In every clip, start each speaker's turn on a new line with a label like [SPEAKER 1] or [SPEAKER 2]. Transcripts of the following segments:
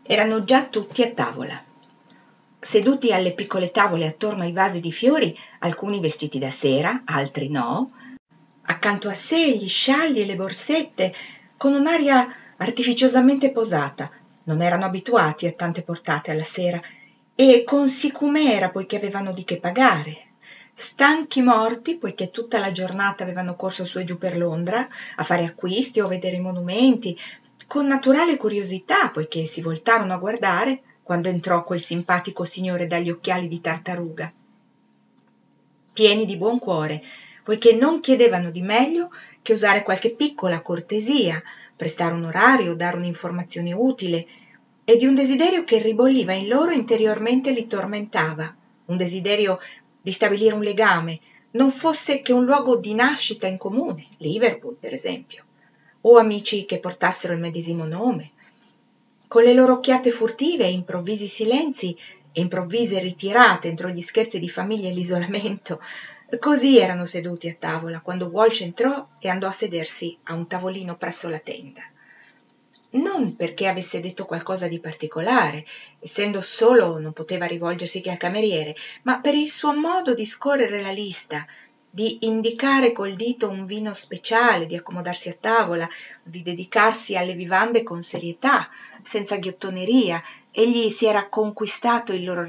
[SPEAKER 1] Erano già tutti a tavola, seduti alle piccole tavole attorno ai vasi di fiori, alcuni vestiti da sera, altri no, accanto a sé gli scialli e le borsette, con un'aria artificiosamente posata. Non erano abituati a tante portate alla sera e con sicumera poiché avevano di che pagare, stanchi morti poiché tutta la giornata avevano corso su e giù per Londra a fare acquisti o vedere i monumenti, con naturale curiosità poiché si voltarono a guardare quando entrò quel simpatico signore dagli occhiali di tartaruga. Pieni di buon cuore, poiché non chiedevano di meglio che usare qualche piccola cortesia, prestare un orario, dare un'informazione utile, e di un desiderio che ribolliva in loro interiormente li tormentava, un desiderio di stabilire un legame, non fosse che un luogo di nascita in comune, Liverpool per esempio, o amici che portassero il medesimo nome. Con le loro occhiate furtive e improvvisi silenzi e improvvise ritirate entro gli scherzi di famiglia e l'isolamento, così erano seduti a tavola quando Walsh entrò e andò a sedersi a un tavolino presso la tenda. Non perché avesse detto qualcosa di particolare, essendo solo non poteva rivolgersi che al cameriere, ma per il suo modo di scorrere la lista, di indicare col dito un vino speciale, di accomodarsi a tavola, di dedicarsi alle vivande con serietà, senza ghiottoneria. Egli si era conquistato il loro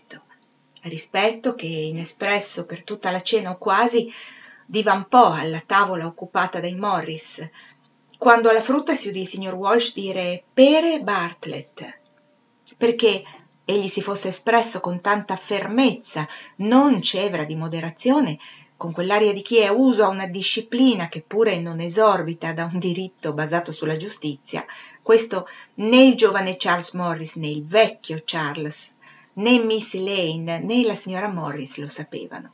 [SPEAKER 1] rispetto che, inespresso per tutta la cena o quasi, divampò alla tavola occupata dai Morris, quando alla frutta si udì il signor Walsh dire «Pere Bartlett», perché egli si fosse espresso con tanta fermezza, non cevra di moderazione, con quell'aria di chi è uso a una disciplina che pure non esorbita da un diritto basato sulla giustizia. Questo né il giovane Charles Morris né il vecchio Charles, né Miss Lane né la signora Morris lo sapevano.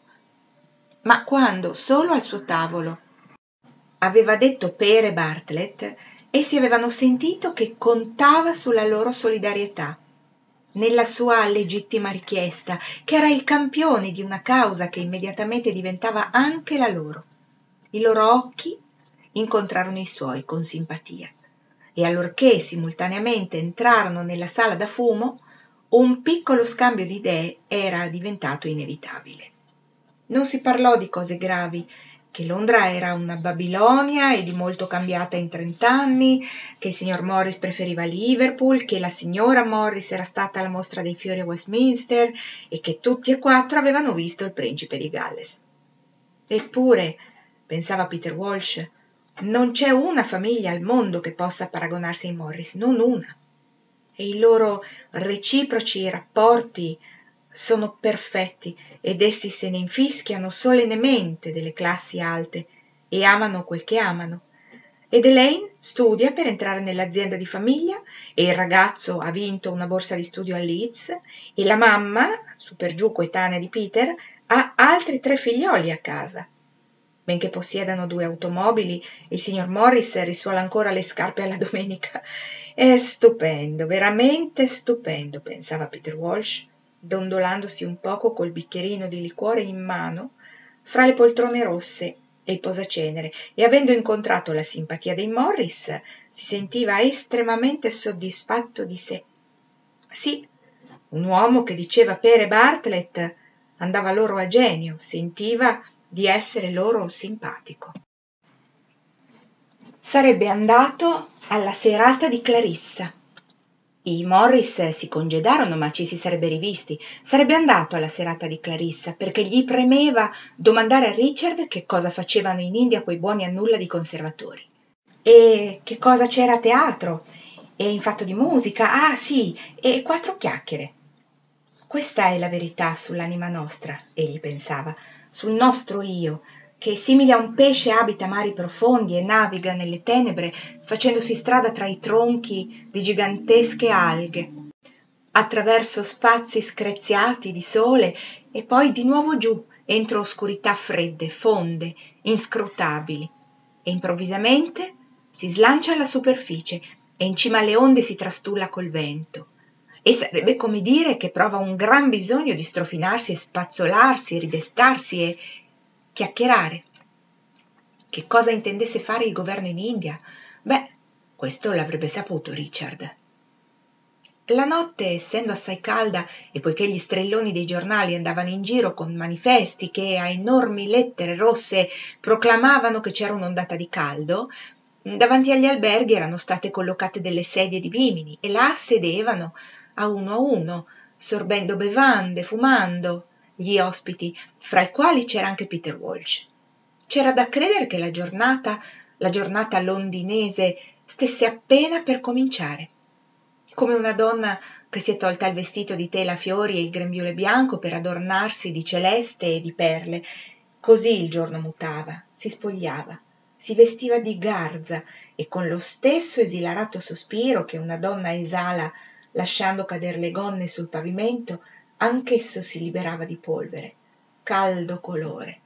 [SPEAKER 1] Ma quando, solo al suo tavolo, aveva detto Pere Bartlett, essi avevano sentito che contava sulla loro solidarietà, nella sua legittima richiesta, che era il campione di una causa che immediatamente diventava anche la loro. I loro occhi incontrarono i suoi con simpatia e allorché simultaneamente entrarono nella sala da fumo, un piccolo scambio di idee era diventato inevitabile. Non si parlò di cose gravi, che Londra era una Babilonia e di molto cambiata in 30 anni, che il signor Morris preferiva Liverpool, che la signora Morris era stata alla mostra dei fiori a Westminster e che tutti e quattro avevano visto il principe di Galles. Eppure, pensava Peter Walsh, non c'è una famiglia al mondo che possa paragonarsi ai Morris, non una. E i loro reciproci rapporti sono perfetti ed essi se ne infischiano solennemente delle classi alte e amano quel che amano. Ed Elaine studia per entrare nell'azienda di famiglia e il ragazzo ha vinto una borsa di studio a Leeds e la mamma, su per giù coetanea di Peter, ha altri 3 figlioli a casa. Benché possiedano 2 automobili, il signor Morris risuola ancora le scarpe alla domenica. È stupendo, veramente stupendo, pensava Peter Walsh, dondolandosi un poco col bicchierino di liquore in mano fra le poltrone rosse e il posacenere, e avendo incontrato la simpatia dei Morris si sentiva estremamente soddisfatto di sé. Sì, un uomo che diceva Pere Bartlett andava loro a genio, sentiva di essere loro simpatico. Sarebbe andato alla serata di Clarissa. I Morris si congedarono, ma ci si sarebbe rivisti. Sarebbe andato alla serata di Clarissa perché gli premeva domandare a Richard che cosa facevano in India quei buoni a nulla di conservatori e che cosa c'era a teatro e in fatto di musica, ah sì, e 4 chiacchiere. Questa è la verità sull'anima nostra, egli pensava, sul nostro io, che simile a un pesce abita mari profondi e naviga nelle tenebre facendosi strada tra i tronchi di gigantesche alghe, attraverso spazi screziati di sole e poi di nuovo giù entro oscurità fredde, fonde, inscrutabili, e improvvisamente si slancia alla superficie e in cima alle onde si trastulla col vento. E sarebbe come dire che prova un gran bisogno di strofinarsi e spazzolarsi, ridestarsi e chiacchierare. Che cosa intendesse fare il governo in India? Beh, questo l'avrebbe saputo Richard. La notte, essendo assai calda e poiché gli strelloni dei giornali andavano in giro con manifesti che a enormi lettere rosse proclamavano che c'era un'ondata di caldo, davanti agli alberghi erano state collocate delle sedie di vimini e là sedevano a uno, sorbendo bevande, fumando, gli ospiti, fra i quali c'era anche Peter Walsh. C'era da credere che la giornata londinese stesse appena per cominciare, come una donna che si è tolta il vestito di tela a fiori e il grembiule bianco per adornarsi di celeste e di perle. Così il giorno mutava, si spogliava, si vestiva di garza e con lo stesso esilarato sospiro che una donna esala lasciando cader le gonne sul pavimento, anch'esso si liberava di polvere, caldo colore.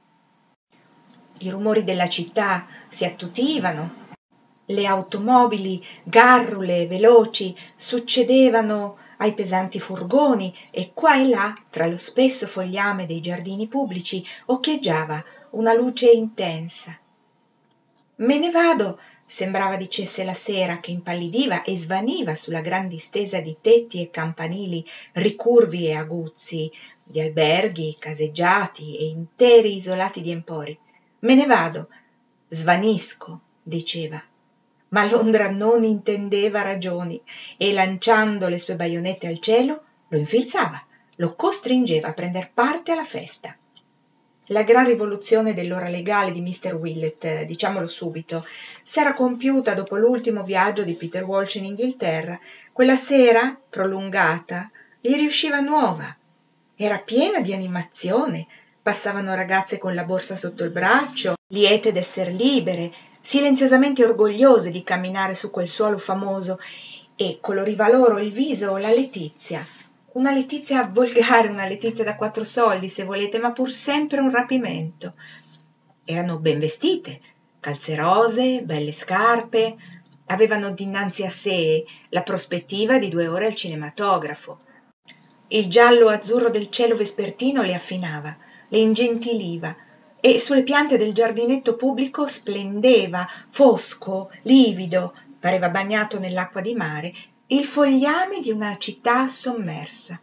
[SPEAKER 1] I rumori della città si attutivano, le automobili garrule, veloci, succedevano ai pesanti furgoni e qua e là, tra lo spesso fogliame dei giardini pubblici, occhieggiava una luce intensa. Me ne vado, sembrava dicesse la sera che impallidiva e svaniva sulla gran distesa di tetti e campanili ricurvi e aguzzi, di alberghi, caseggiati e interi isolati di empori. Me ne vado, svanisco, diceva. Ma Londra non intendeva ragioni e lanciando le sue baionette al cielo lo infilzava, lo costringeva a prender parte alla festa. La gran rivoluzione dell'ora legale di Mr. Willett, diciamolo subito, s'era compiuta dopo l'ultimo viaggio di Peter Walsh in Inghilterra. Quella sera, prolungata, gli riusciva nuova. Era piena di animazione. Passavano ragazze con la borsa sotto il braccio, liete d'esser libere, silenziosamente orgogliose di camminare su quel suolo famoso, e coloriva loro il viso la letizia. Una letizia volgare, una letizia da 4 soldi, se volete, ma pur sempre un rapimento. Erano ben vestite, calze rosee, belle scarpe, avevano dinanzi a sé la prospettiva di 2 ore al cinematografo. Il giallo-azzurro del cielo vespertino le affinava, le ingentiliva, e sulle piante del giardinetto pubblico splendeva, fosco, livido, pareva bagnato nell'acqua di mare, il fogliame di una città sommersa.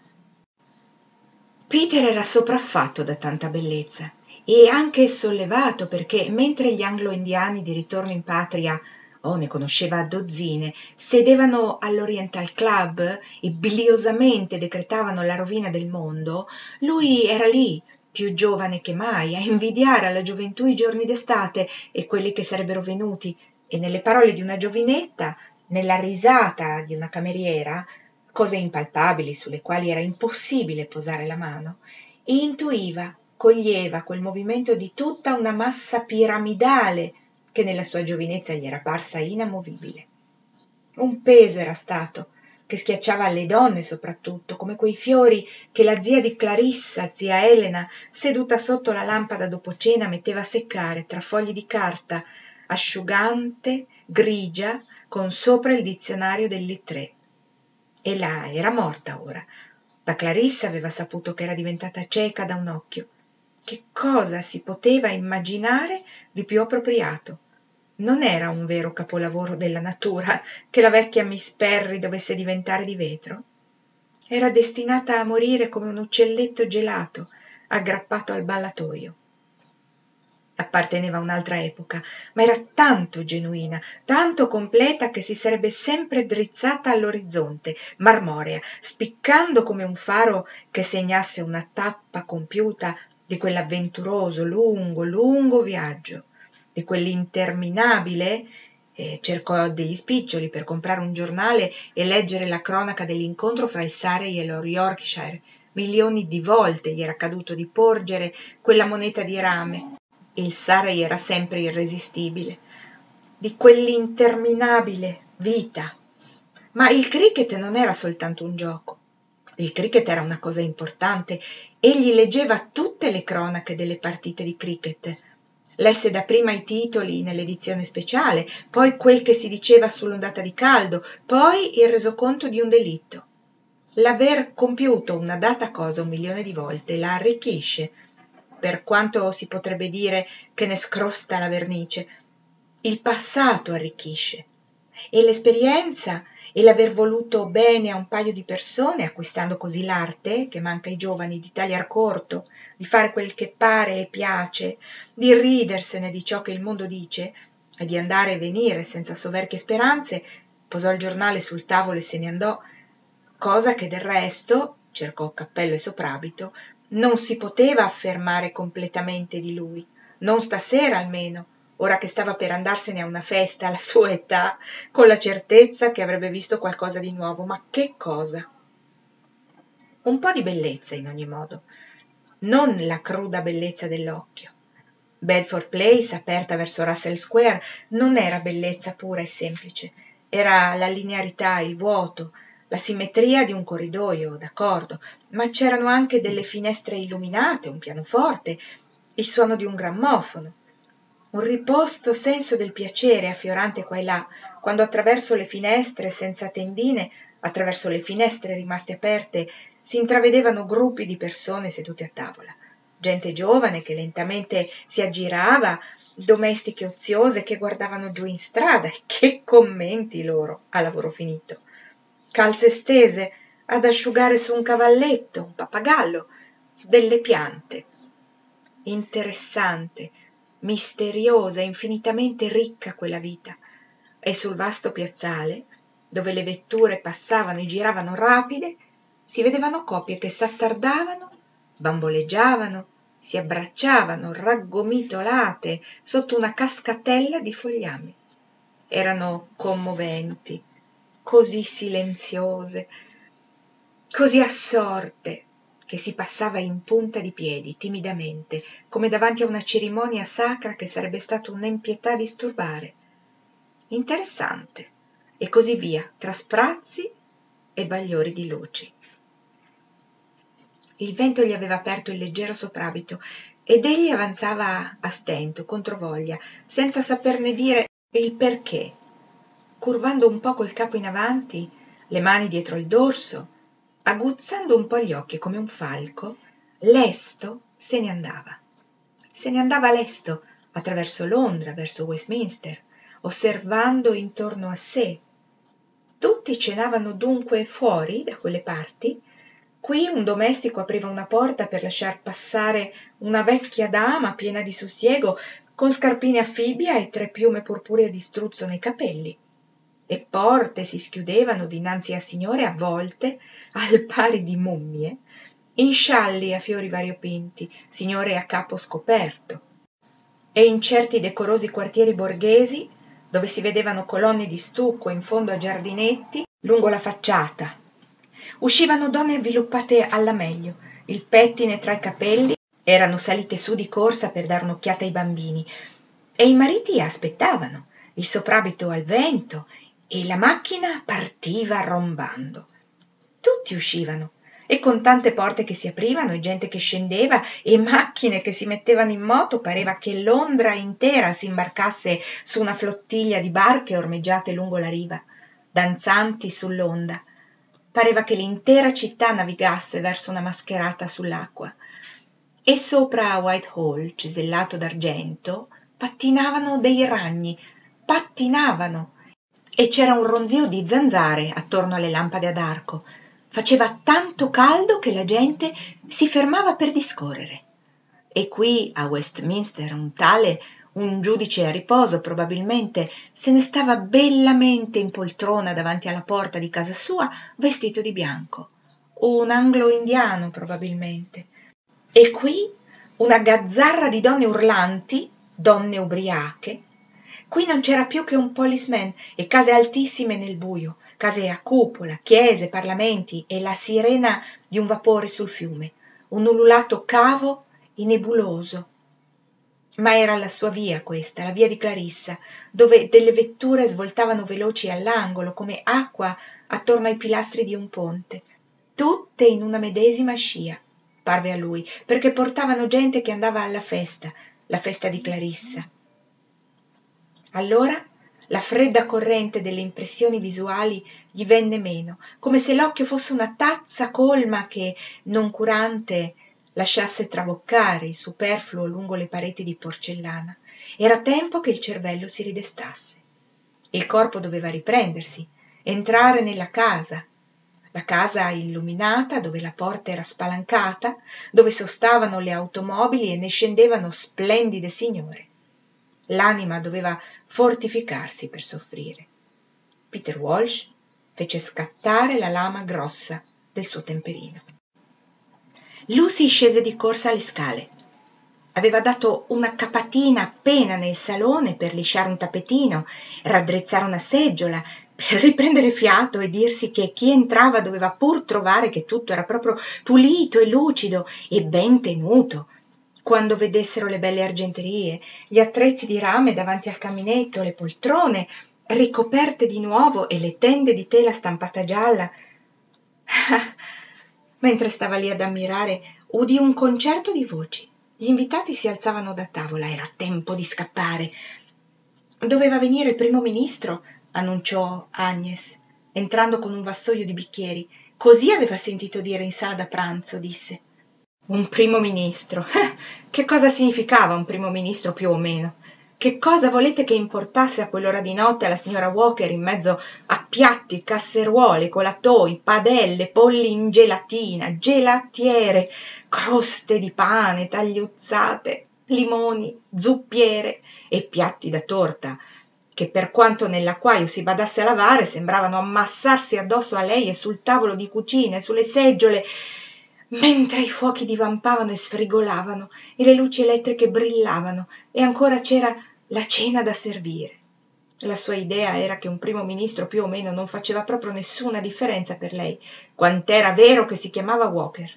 [SPEAKER 1] Peter era sopraffatto da tanta bellezza e anche sollevato perché, mentre gli anglo-indiani di ritorno in patria, ne conosceva a dozzine, sedevano all'Oriental Club e biliosamente decretavano la rovina del mondo, lui era lì, più giovane che mai, a invidiare alla gioventù i giorni d'estate e quelli che sarebbero venuti, e nelle parole di una giovinetta, nella risata di una cameriera, cose impalpabili sulle quali era impossibile posare la mano, e intuiva, coglieva quel movimento di tutta una massa piramidale che nella sua giovinezza gli era parsa inamovibile. Un peso era stato, che schiacciava alle donne soprattutto, come quei fiori che la zia di Clarissa, zia Elena, seduta sotto la lampada dopo cena, metteva a seccare tra fogli di carta, asciugante, grigia, con sopra il dizionario del Littré. E là era morta ora. Da Clarissa aveva saputo che era diventata cieca da un occhio. Che cosa si poteva immaginare di più appropriato? Non era un vero capolavoro della natura che la vecchia Miss Perry dovesse diventare di vetro? Era destinata a morire come un uccelletto gelato, aggrappato al ballatoio. Apparteneva a un'altra epoca, ma era tanto genuina, tanto completa che si sarebbe sempre drizzata all'orizzonte, marmorea, spiccando come un faro che segnasse una tappa compiuta di quell'avventuroso, lungo viaggio, di quell'interminabile. Cercò degli spiccioli per comprare un giornale e leggere la cronaca dell'incontro fra il Surrey e lo Yorkshire. Milioni di volte gli era caduto di porgere quella moneta di rame. Il Surrey era sempre irresistibile. Di quell'interminabile vita. Ma il cricket non era soltanto un gioco. Il cricket era una cosa importante. Egli leggeva tutte le cronache delle partite di cricket. Lesse dapprima i titoli nell'edizione speciale, poi quel che si diceva sull'ondata di caldo, poi il resoconto di un delitto. L'aver compiuto una data cosa 1.000.000 di volte la arricchisce, per quanto si potrebbe dire che ne scrosta la vernice. Il passato arricchisce e l'esperienza e l'aver voluto bene a un paio di persone, acquistando così l'arte, che manca ai giovani, di tagliar corto, di fare quel che pare e piace, di ridersene di ciò che il mondo dice e di andare e venire senza soverchie speranze, posò il giornale sul tavolo e se ne andò, cosa che del resto, cercò cappello e soprabito, non si poteva affermare completamente di lui, non stasera almeno, ora che stava per andarsene a una festa alla sua età, con la certezza che avrebbe visto qualcosa di nuovo. Ma che cosa? Un po' di bellezza in ogni modo, non la cruda bellezza dell'occhio. Bedford Place, aperta verso Russell Square, non era bellezza pura e semplice, era la linearità, il vuoto, la simmetria di un corridoio, d'accordo, ma c'erano anche delle finestre illuminate, un pianoforte, il suono di un grammofono, un riposto senso del piacere affiorante qua e là, quando attraverso le finestre senza tendine, attraverso le finestre rimaste aperte, si intravedevano gruppi di persone sedute a tavola, gente giovane che lentamente si aggirava, domestiche oziose che guardavano giù in strada, e che commenti loro a lavoro finito, calze stese ad asciugare su un cavalletto, un pappagallo, delle piante. Interessante, misteriosa, infinitamente ricca quella vita, e sul vasto piazzale, dove le vetture passavano e giravano rapide, si vedevano coppie che s'attardavano, bamboleggiavano, si abbracciavano raggomitolate sotto una cascatella di fogliami. Erano commoventi, così silenziose, così assorte, che si passava in punta di piedi, timidamente, come davanti a una cerimonia sacra che sarebbe stato un'impietà disturbare. Interessante. E così via, tra sprazzi e bagliori di luci. Il vento gli aveva aperto il leggero soprabito ed egli avanzava a stento, controvoglia, senza saperne dire il perché, curvando un poco il capo in avanti, le mani dietro il dorso, aguzzando un po' gli occhi come un falco, lesto se ne andava. Se ne andava lesto attraverso Londra, verso Westminster, osservando intorno a sé. Tutti cenavano dunque fuori, da quelle parti. Qui un domestico apriva una porta per lasciar passare una vecchia dama piena di sussiego, con scarpine a fibbia e 3 piume purpuree di struzzo nei capelli. E porte si schiudevano dinanzi a signore avvolte, al pari di mummie, in scialli a fiori variopinti, signore a capo scoperto. E in certi decorosi quartieri borghesi, dove si vedevano colonne di stucco in fondo a giardinetti, lungo la facciata, uscivano donne avviluppate alla meglio, il pettine tra i capelli, erano salite su di corsa per dare un'occhiata ai bambini, e i mariti aspettavano, il soprabito al vento, e la macchina partiva rombando. Tutti uscivano, e con tante porte che si aprivano e gente che scendeva e macchine che si mettevano in moto, pareva che Londra intera si imbarcasse su una flottiglia di barche ormeggiate lungo la riva, danzanti sull'onda. Pareva che l'intera città navigasse verso una mascherata sull'acqua. E sopra Whitehall, cesellato d'argento, pattinavano dei ragni, pattinavano, e c'era un ronzio di zanzare attorno alle lampade ad arco. Faceva tanto caldo che la gente si fermava per discorrere. E qui a Westminster un giudice a riposo probabilmente, se ne stava bellamente in poltrona davanti alla porta di casa sua, vestito di bianco. Un anglo-indiano probabilmente. E qui una gazzarra di donne urlanti, donne ubriache. Qui non c'era più che un policeman e case altissime nel buio, case a cupola, chiese, parlamenti e la sirena di un vapore sul fiume, un ululato cavo e nebuloso. Ma era la sua via questa, la via di Clarissa, dove delle vetture svoltavano veloci all'angolo come acqua attorno ai pilastri di un ponte, tutte in una medesima scia, parve a lui, perché portavano gente che andava alla festa, la festa di Clarissa. Allora la fredda corrente delle impressioni visuali gli venne meno, come se l'occhio fosse una tazza colma che, noncurante, lasciasse traboccare il superfluo lungo le pareti di porcellana. Era tempo che il cervello si ridestasse. Il corpo doveva riprendersi, entrare nella casa, la casa illuminata dove la porta era spalancata, dove sostavano le automobili e ne scendevano splendide signore. L'anima doveva fortificarsi per soffrire. Peter Walsh fece scattare la lama grossa del suo temperino. Lucy scese di corsa alle scale. Aveva dato una capatina appena nel salone per lisciare un tappetino, raddrizzare una seggiola, per riprendere fiato e dirsi che chi entrava doveva pur trovare che tutto era proprio pulito e lucido e ben tenuto. Quando vedessero le belle argenterie, gli attrezzi di rame davanti al caminetto, le poltrone ricoperte di nuovo e le tende di tela stampata gialla. Mentre stava lì ad ammirare, udì un concerto di voci. Gli invitati si alzavano da tavola, era tempo di scappare. Doveva venire il primo ministro, annunciò Agnes, entrando con un vassoio di bicchieri. Così aveva sentito dire in sala da pranzo, disse. Un primo ministro. Che cosa significava un primo ministro più o meno? Che cosa volete che importasse a quell'ora di notte alla signora Walker in mezzo a piatti, casseruole, colatoi, padelle, polli in gelatina, gelatiere, croste di pane tagliuzzate, limoni, zuppiere e piatti da torta, che per quanto nell'acquaio si badasse a lavare sembravano ammassarsi addosso a lei e sul tavolo di cucina e sulle seggiole, mentre i fuochi divampavano e sfrigolavano e le luci elettriche brillavano e ancora c'era la cena da servire. La sua idea era che un primo ministro più o meno non faceva proprio nessuna differenza per lei, quant'era vero che si chiamava Walker.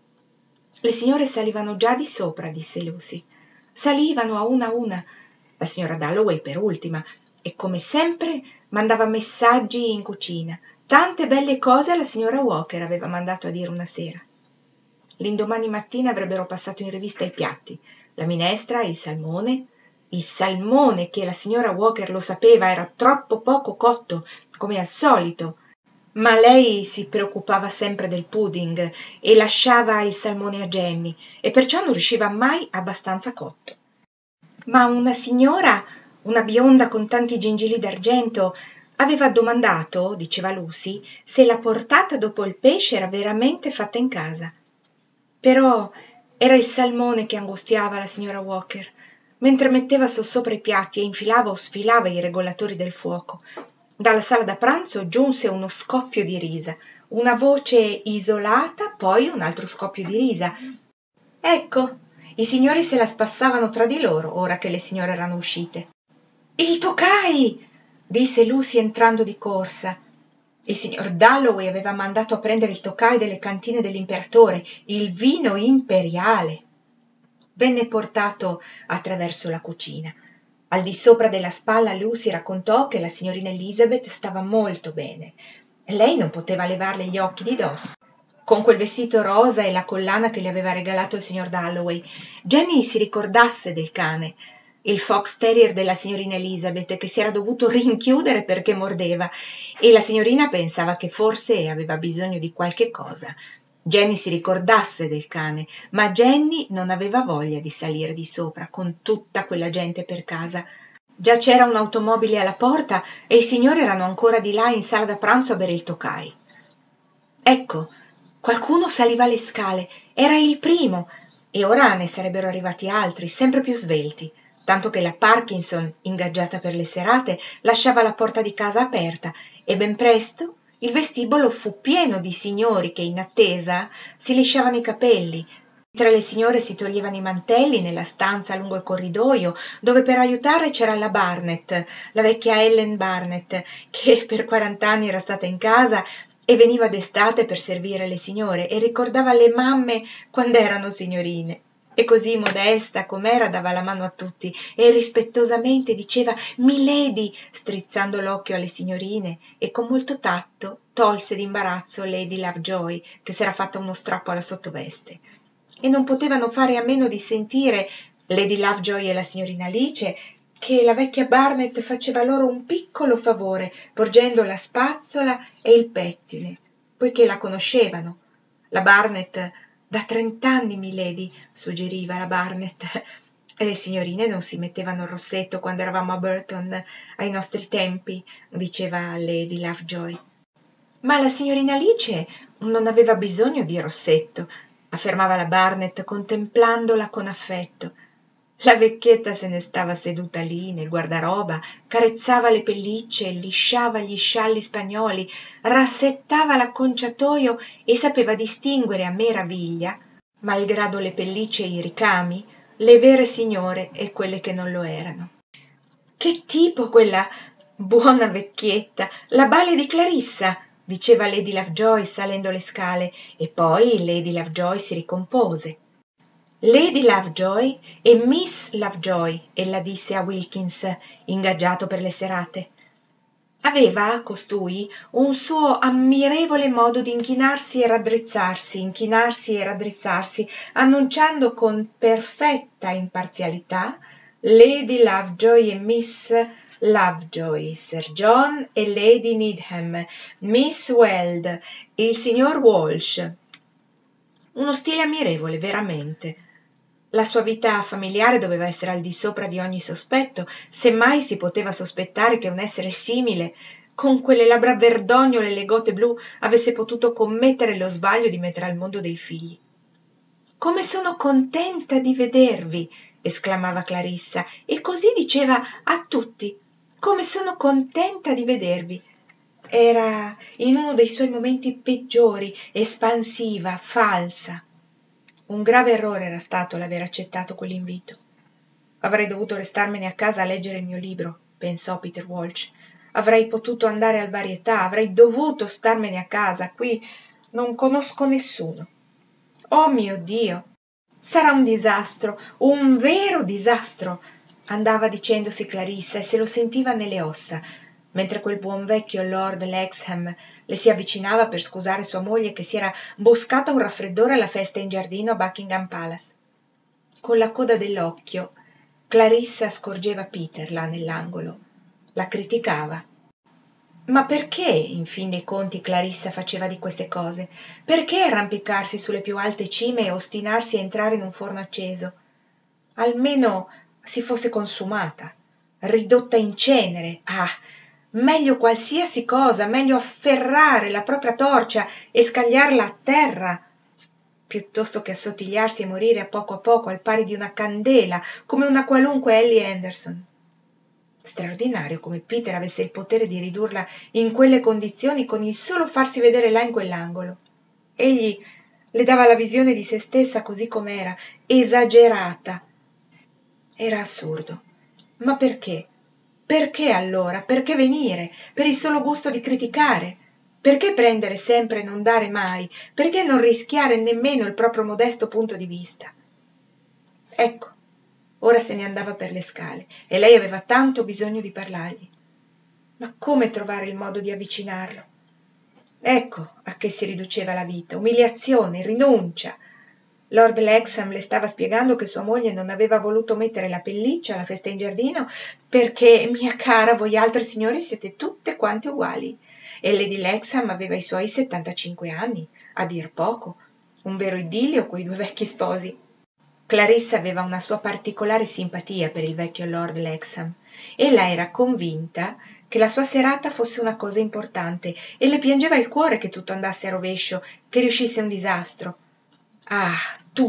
[SPEAKER 1] Le signore salivano già di sopra, disse Lucy. Salivano a una, la signora Dalloway per ultima, e come sempre mandava messaggi in cucina. Tante belle cose la signora Walker aveva mandato a dire una sera. L'indomani mattina avrebbero passato in rivista i piatti, la minestra, il salmone che la signora Walker lo sapeva era troppo poco cotto, come al solito, ma lei si preoccupava sempre del pudding e lasciava il salmone a Jenny e perciò non riusciva mai abbastanza cotto. Ma una signora, una bionda con tanti gingilli d'argento, aveva domandato, diceva Lucy, se la portata dopo il pesce era veramente fatta in casa. Però era il salmone che angustiava la signora Walker, mentre metteva sossopra i piatti e infilava o sfilava i regolatori del fuoco. Dalla sala da pranzo giunse uno scoppio di risa, una voce isolata, poi un altro scoppio di risa. Ecco, i signori se la spassavano tra di loro, ora che le signore erano uscite. «Il tokai!» disse Lucy entrando di corsa. Il signor Dalloway aveva mandato a prendere il tokai delle cantine dell'imperatore, il vino imperiale. Venne portato attraverso la cucina. Al di sopra della spalla Lucy raccontò che la signorina Elizabeth stava molto bene. Lei non poteva levarle gli occhi di dosso. Con quel vestito rosa e la collana che le aveva regalato il signor Dalloway, Jenny si ricordasse del cane, il fox terrier della signorina Elizabeth, che si era dovuto rinchiudere perché mordeva, e la signorina pensava che forse aveva bisogno di qualche cosa. Jenny si ricordasse del cane, ma Jenny non aveva voglia di salire di sopra con tutta quella gente per casa. Già c'era un'automobile alla porta e i signori erano ancora di là in sala da pranzo a bere il tokai. Ecco, qualcuno saliva le scale, era il primo, e ora ne sarebbero arrivati altri, sempre più svelti, tanto che la Parkinson, ingaggiata per le serate, lasciava la porta di casa aperta e ben presto il vestibolo fu pieno di signori che in attesa si lisciavano i capelli, mentre le signore si toglievano i mantelli nella stanza lungo il corridoio, dove per aiutare c'era la Barnett, la vecchia Ellen Barnett, che per 40 anni era stata in casa e veniva d'estate per servire le signore e ricordava le mamme quando erano signorine. E così modesta com'era dava la mano a tutti e rispettosamente diceva «Milady», strizzando l'occhio alle signorine, e con molto tatto tolse d'imbarazzo Lady Lovejoy, che s'era fatta uno strappo alla sottoveste. E non potevano fare a meno di sentire Lady Lovejoy e la signorina Alice che la vecchia Barnett faceva loro un piccolo favore, porgendo la spazzola e il pettine, poiché la conoscevano. La Barnett da 30 anni, milady, suggeriva la Barnett. E le signorine non si mettevano il rossetto quando eravamo a Burton ai nostri tempi, diceva Lady Lovejoy. Ma la signorina Alice non aveva bisogno di rossetto, affermava la Barnett contemplandola con affetto. La vecchietta se ne stava seduta lì nel guardaroba, carezzava le pellicce, lisciava gli scialli spagnoli, rassettava l'acconciatoio e sapeva distinguere a meraviglia, malgrado le pellicce e i ricami, le vere signore e quelle che non lo erano. Che tipo quella buona vecchietta, la balia di Clarissa, diceva Lady Lovejoy salendo le scale, e poi Lady Lovejoy si ricompose. Lady Lovejoy e Miss Lovejoy, ella disse a Wilkins, ingaggiato per le serate. Aveva, costui, un suo ammirevole modo di inchinarsi e raddrizzarsi, annunciando con perfetta imparzialità Lady Lovejoy e Miss Lovejoy, Sir John e Lady Needham, Miss Weld, il signor Walsh. Uno stile ammirevole, veramente. La sua vita familiare doveva essere al di sopra di ogni sospetto, se mai si poteva sospettare che un essere simile, con quelle labbra verdognole e le gote blu, avesse potuto commettere lo sbaglio di mettere al mondo dei figli. «Come sono contenta di vedervi!» esclamava Clarissa, e così diceva a tutti. «Come sono contenta di vedervi!» Era in uno dei suoi momenti peggiori, espansiva, falsa. Un grave errore era stato l'aver accettato quell'invito. «Avrei dovuto restarmene a casa a leggere il mio libro», pensò Peter Walsh. «Avrei potuto andare al Varietà, avrei dovuto starmene a casa, qui non conosco nessuno. Oh mio Dio! Sarà un disastro, un vero disastro!» andava dicendosi Clarissa e se lo sentiva nelle ossa, mentre quel buon vecchio Lord Lexham le si avvicinava per scusare sua moglie che si era boscata un raffreddore alla festa in giardino a Buckingham Palace. Con la coda dell'occhio Clarissa scorgeva Peter là nell'angolo. La criticava. Ma perché, in fin dei conti, Clarissa faceva di queste cose? Perché arrampicarsi sulle più alte cime e ostinarsi a entrare in un forno acceso? Almeno si fosse consumata, ridotta in cenere. Ah, meglio qualsiasi cosa, meglio afferrare la propria torcia e scagliarla a terra, piuttosto che assottigliarsi e morire a poco al pari di una candela, come una qualunque Ellie Anderson. Straordinario come Peter avesse il potere di ridurla in quelle condizioni con il solo farsi vedere là in quell'angolo. Egli le dava la visione di se stessa così com'era, esagerata. Era assurdo. Ma perché? Perché allora? Perché venire? Per il solo gusto di criticare? Perché prendere sempre e non dare mai? Perché non rischiare nemmeno il proprio modesto punto di vista? Ecco, ora se ne andava per le scale e lei aveva tanto bisogno di parlargli. Ma come trovare il modo di avvicinarlo? Ecco a che si riduceva la vita: umiliazione, rinuncia. Lord Lexham le stava spiegando che sua moglie non aveva voluto mettere la pelliccia alla festa in giardino perché, mia cara, voi altre signore siete tutte quante uguali. E Lady Lexham aveva i suoi 75 anni, a dir poco, un vero idillio quei due vecchi sposi. Clarissa aveva una sua particolare simpatia per il vecchio Lord Lexham. Ella era convinta che la sua serata fosse una cosa importante e le piangeva il cuore che tutto andasse a rovescio, che riuscisse un disastro. Ah,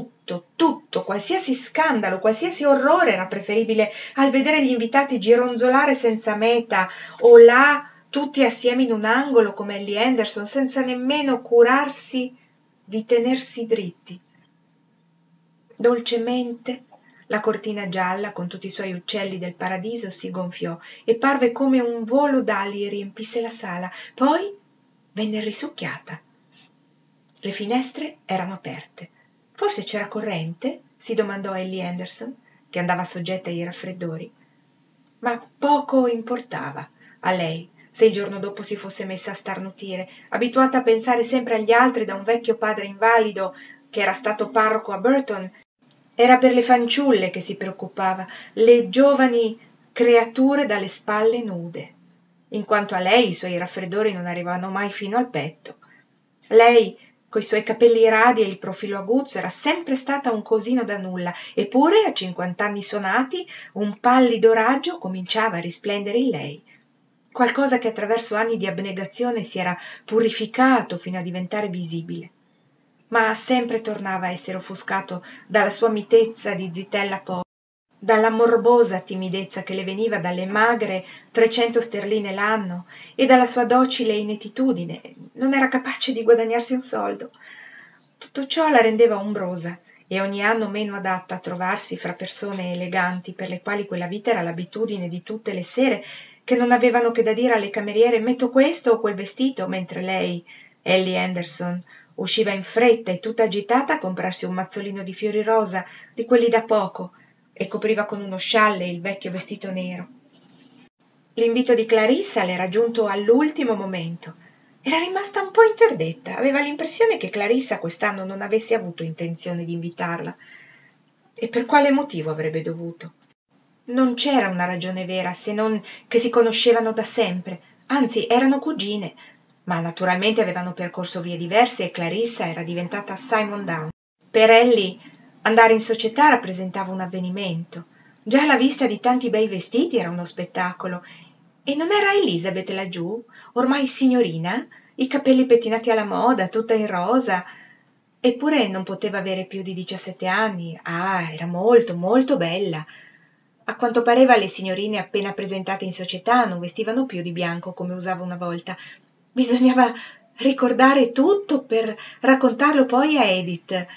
[SPEAKER 1] tutto, qualsiasi scandalo, qualsiasi orrore era preferibile al vedere gli invitati gironzolare senza meta o là tutti assieme in un angolo come Ellie Anderson senza nemmeno curarsi di tenersi dritti. Dolcemente la cortina gialla con tutti i suoi uccelli del paradiso si gonfiò e parve come un volo d'ali riempisse la sala. Poi venne risucchiata. Le finestre erano aperte. Forse c'era corrente? Si domandò Ellie Anderson, che andava soggetta ai raffreddori. Ma poco importava a lei se il giorno dopo si fosse messa a starnutire, abituata a pensare sempre agli altri da un vecchio padre invalido che era stato parroco a Burton. Era per le fanciulle che si preoccupava, le giovani creature dalle spalle nude. In quanto a lei, i suoi raffreddori non arrivavano mai fino al petto. Lei Coi suoi capelli radi e il profilo aguzzo era sempre stata un cosino da nulla, eppure a 50 anni suonati un pallido raggio cominciava a risplendere in lei. Qualcosa che attraverso anni di abnegazione si era purificato fino a diventare visibile. Ma sempre tornava a essere offuscato dalla sua mitezza di zitella povera, dalla morbosa timidezza che le veniva dalle magre 300 sterline l'anno e dalla sua docile inettitudine. Non era capace di guadagnarsi un soldo. Tutto ciò la rendeva ombrosa e ogni anno meno adatta a trovarsi fra persone eleganti per le quali quella vita era l'abitudine di tutte le sere, che non avevano che da dire alle cameriere «metto questo o quel vestito», mentre lei, Ellie Anderson, usciva in fretta e tutta agitata a comprarsi un mazzolino di fiori rosa, di quelli da poco, e copriva con uno scialle il vecchio vestito nero. L'invito di Clarissa le era giunto all'ultimo momento. Era rimasta un po' interdetta, aveva l'impressione che Clarissa quest'anno non avesse avuto intenzione di invitarla. E per quale motivo avrebbe dovuto? Non c'era una ragione vera, se non che si conoscevano da sempre, anzi erano cugine, ma naturalmente avevano percorso vie diverse e Clarissa era diventata Simon Down. Per Ellie andare in società rappresentava un avvenimento. Già la vista di tanti bei vestiti era uno spettacolo. E non era Elizabeth laggiù, ormai signorina, i capelli pettinati alla moda, tutta in rosa. Eppure non poteva avere più di 17 anni. Ah, era molto, molto bella. A quanto pareva le signorine appena presentate in società non vestivano più di bianco come usava una volta. Bisognava ricordare tutto per raccontarlo poi a Edith.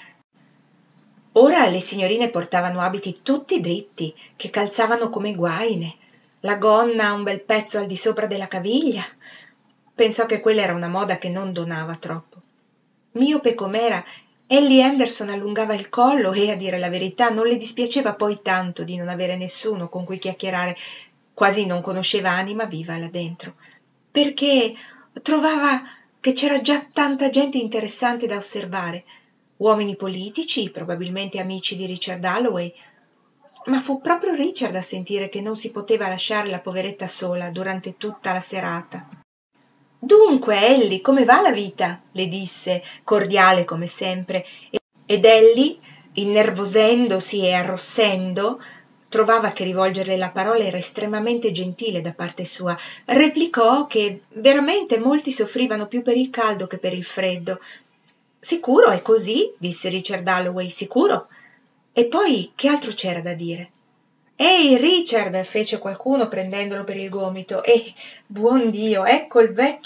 [SPEAKER 1] Ora le signorine portavano abiti tutti dritti, che calzavano come guaine, la gonna un bel pezzo al di sopra della caviglia. Pensò che quella era una moda che non donava troppo. Miope com'era, Ellie Anderson allungava il collo e, a dire la verità, non le dispiaceva poi tanto di non avere nessuno con cui chiacchierare, quasi non conosceva anima viva là dentro, perché trovava che c'era già tanta gente interessante da osservare, uomini politici, probabilmente amici di Richard Dalloway, ma fu proprio Richard a sentire che non si poteva lasciare la poveretta sola durante tutta la serata. «Dunque, Ellie, come va la vita?» le disse, cordiale come sempre, ed Ellie, innervosendosi e arrossendo, trovava che rivolgerle la parola era estremamente gentile da parte sua. Replicò che veramente molti soffrivano più per il caldo che per il freddo. «Sicuro è così?» disse Richard Dalloway. «Sicuro?» E poi che altro c'era da dire? «Ehi, Richard!» fece qualcuno prendendolo per il gomito. Buon Dio, ecco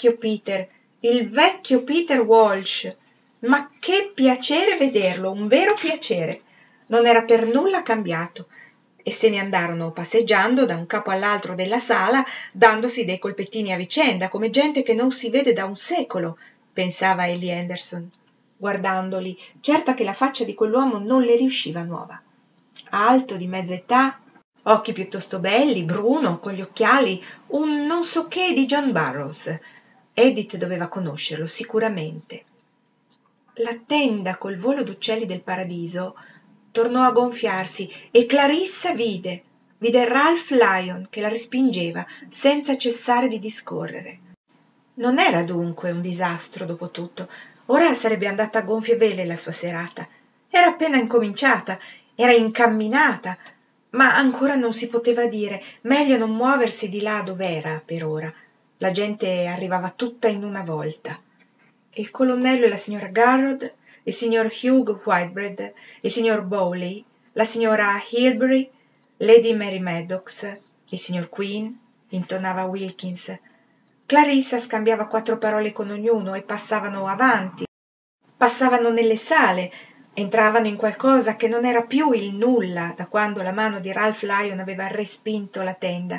[SPEAKER 1] il vecchio Peter Walsh! Ma che piacere vederlo, un vero piacere! Non era per nulla cambiato. E se ne andarono passeggiando da un capo all'altro della sala, dandosi dei colpettini a vicenda, come gente che non si vede da un secolo, pensava Ellie Anderson, guardandoli, certa che la faccia di quell'uomo non le riusciva nuova. Alto, di mezza età, occhi piuttosto belli, bruno, con gli occhiali, un non so che di John Burroughs. Edith doveva conoscerlo, sicuramente. La tenda col volo d'uccelli del paradiso tornò a gonfiarsi e Clarissa vide Ralph Lyon che la respingeva senza cessare di discorrere. Non era dunque un disastro, dopo tutto. Ora sarebbe andata a gonfie vele la sua serata. Era appena incominciata, era incamminata, ma ancora non si poteva dire. Meglio non muoversi di là dov'era per ora. La gente arrivava tutta in una volta. Il colonnello e la signora Garrod, il signor Hugh Whitebread, il signor Bowley, la signora Hilbery, Lady Mary Maddox, il signor Queen, intonava Wilkins. Clarissa scambiava 4 parole con ognuno e passavano avanti, passavano nelle sale, entravano in qualcosa che non era più il nulla da quando la mano di Ralph Lyon aveva respinto la tenda.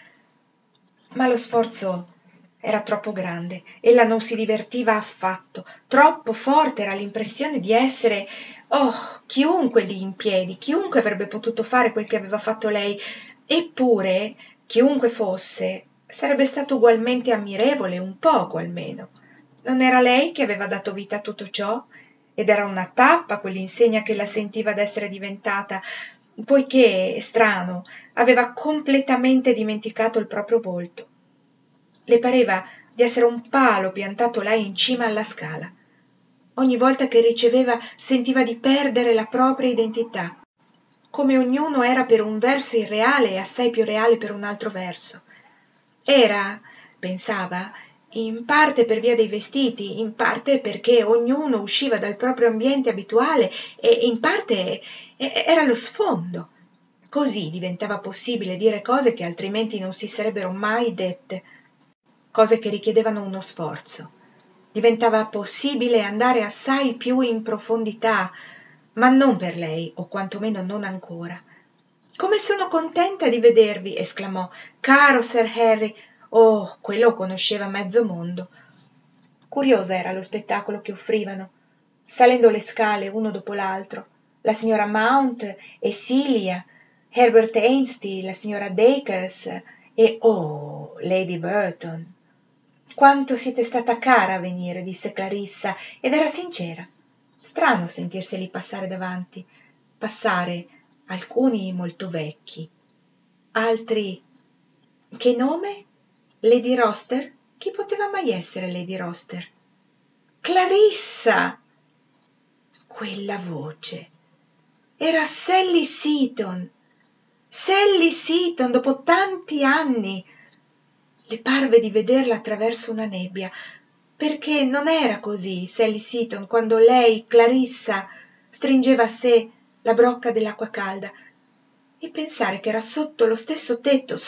[SPEAKER 1] Ma lo sforzo era troppo grande, ella non si divertiva affatto, troppo forte era l'impressione di essere, chiunque lì in piedi, chiunque avrebbe potuto fare quel che aveva fatto lei, eppure, chiunque fosse, sarebbe stato ugualmente ammirevole, un poco almeno. Non era lei che aveva dato vita a tutto ciò? Ed era una tappa quell'insegna che la sentiva d'essere diventata, poiché, strano, aveva completamente dimenticato il proprio volto. Le pareva di essere un palo piantato là in cima alla scala. Ogni volta che riceveva sentiva di perdere la propria identità, come ognuno era per un verso irreale e assai più reale per un altro verso. Era, pensava, in parte per via dei vestiti, in parte perché ognuno usciva dal proprio ambiente abituale e in parte era lo sfondo. Così diventava possibile dire cose che altrimenti non si sarebbero mai dette, cose che richiedevano uno sforzo. Diventava possibile andare assai più in profondità, ma non per lei, o quantomeno non ancora. «Come sono contenta di vedervi!» esclamò. «Caro Sir Harry!» Oh, quello conosceva mezzo mondo. Curiosa era lo spettacolo che offrivano, salendo le scale uno dopo l'altro, la signora Mount e Celia, Herbert Ainsty, la signora Dacres e, oh, Lady Burton. «Quanto siete stata cara a venire», disse Clarissa, ed era sincera. Strano sentirseli passare davanti, passare alcuni molto vecchi, altri... Che nome? Lady Roster? Chi poteva mai essere Lady Roster? Clarissa! Quella voce! Era Sally Seton! Sally Seton, dopo tanti anni! Le parve di vederla attraverso una nebbia, perché non era così Sally Seton quando lei, Clarissa, stringeva a sé la brocca dell'acqua calda. E pensare che era sotto lo stesso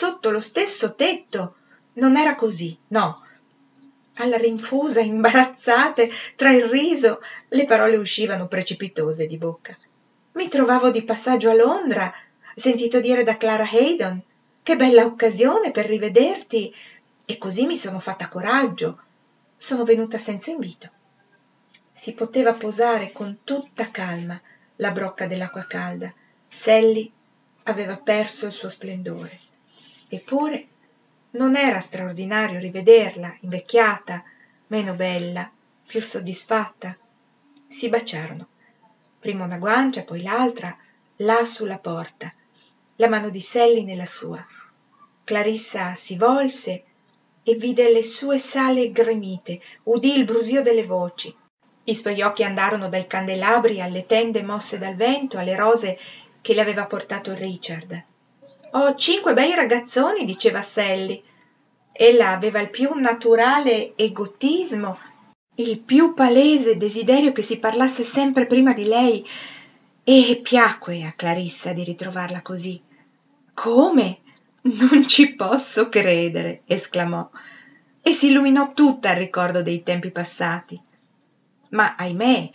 [SPEAKER 1] tetto, non era così, no. Alla rinfusa, imbarazzate, tra il riso, le parole uscivano precipitose di bocca. «Mi trovavo di passaggio a Londra, sentito dire da Clara Haydon. Che bella occasione per rivederti! E così mi sono fatta coraggio. Sono venuta senza invito». Si poteva posare con tutta calma la brocca dell'acqua calda. Sally aveva perso il suo splendore. Eppure non era straordinario rivederla, invecchiata, meno bella, più soddisfatta. Si baciarono, prima una guancia, poi l'altra, là sulla porta, la mano di Sally nella sua. Clarissa si volse e vide le sue sale gremite, udì il brusio delle voci. I suoi occhi andarono dai candelabri alle tende mosse dal vento, alle rose che le aveva portato Richard. «Ho 5 bei ragazzoni», diceva Sally. Ella aveva il più naturale egotismo, il più palese desiderio che si parlasse sempre prima di lei, e piacque a Clarissa di ritrovarla così. «Come? Non ci posso credere!» esclamò, e si illuminò tutta al ricordo dei tempi passati. Ma, ahimè,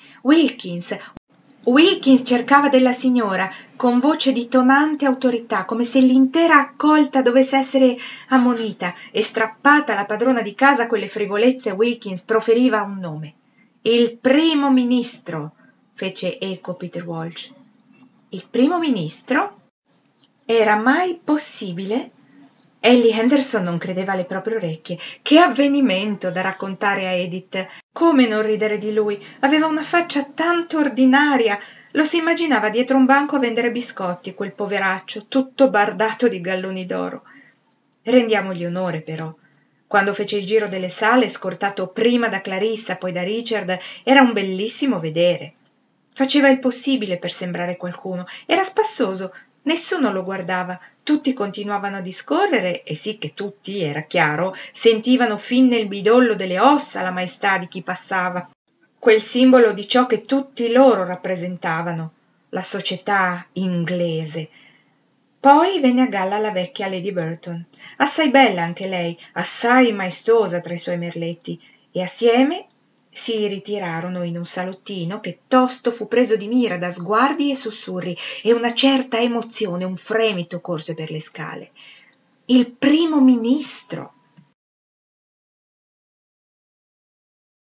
[SPEAKER 1] Wilkins cercava della signora con voce di tonante autorità, come se l'intera accolta dovesse essere ammonita, e strappata alla padrona di casa quelle frivolezze Wilkins proferiva un nome. «Il primo ministro», fece eco Peter Walsh. «Il primo ministro? Era mai possibile?» Ellie Henderson non credeva alle proprie orecchie. Che avvenimento da raccontare a Edith! Come non ridere di lui? Aveva una faccia tanto ordinaria. Lo si immaginava dietro un banco a vendere biscotti, quel poveraccio, tutto bardato di galloni d'oro. Rendiamogli onore, però. Quando fece il giro delle sale, scortato prima da Clarissa, poi da Richard, era un bellissimo vedere. Faceva il possibile per sembrare qualcuno. Era spassoso. Nessuno lo guardava. Tutti continuavano a discorrere, e sì che tutti, era chiaro, sentivano fin nel midollo delle ossa la maestà di chi passava, quel simbolo di ciò che tutti loro rappresentavano, la società inglese. Poi venne a galla la vecchia Lady Burton, assai bella anche lei, assai maestosa tra i suoi merletti, e assieme si ritirarono in un salottino che tosto fu preso di mira da sguardi e sussurri, e una certa emozione, un fremito corse per le scale. Il primo ministro!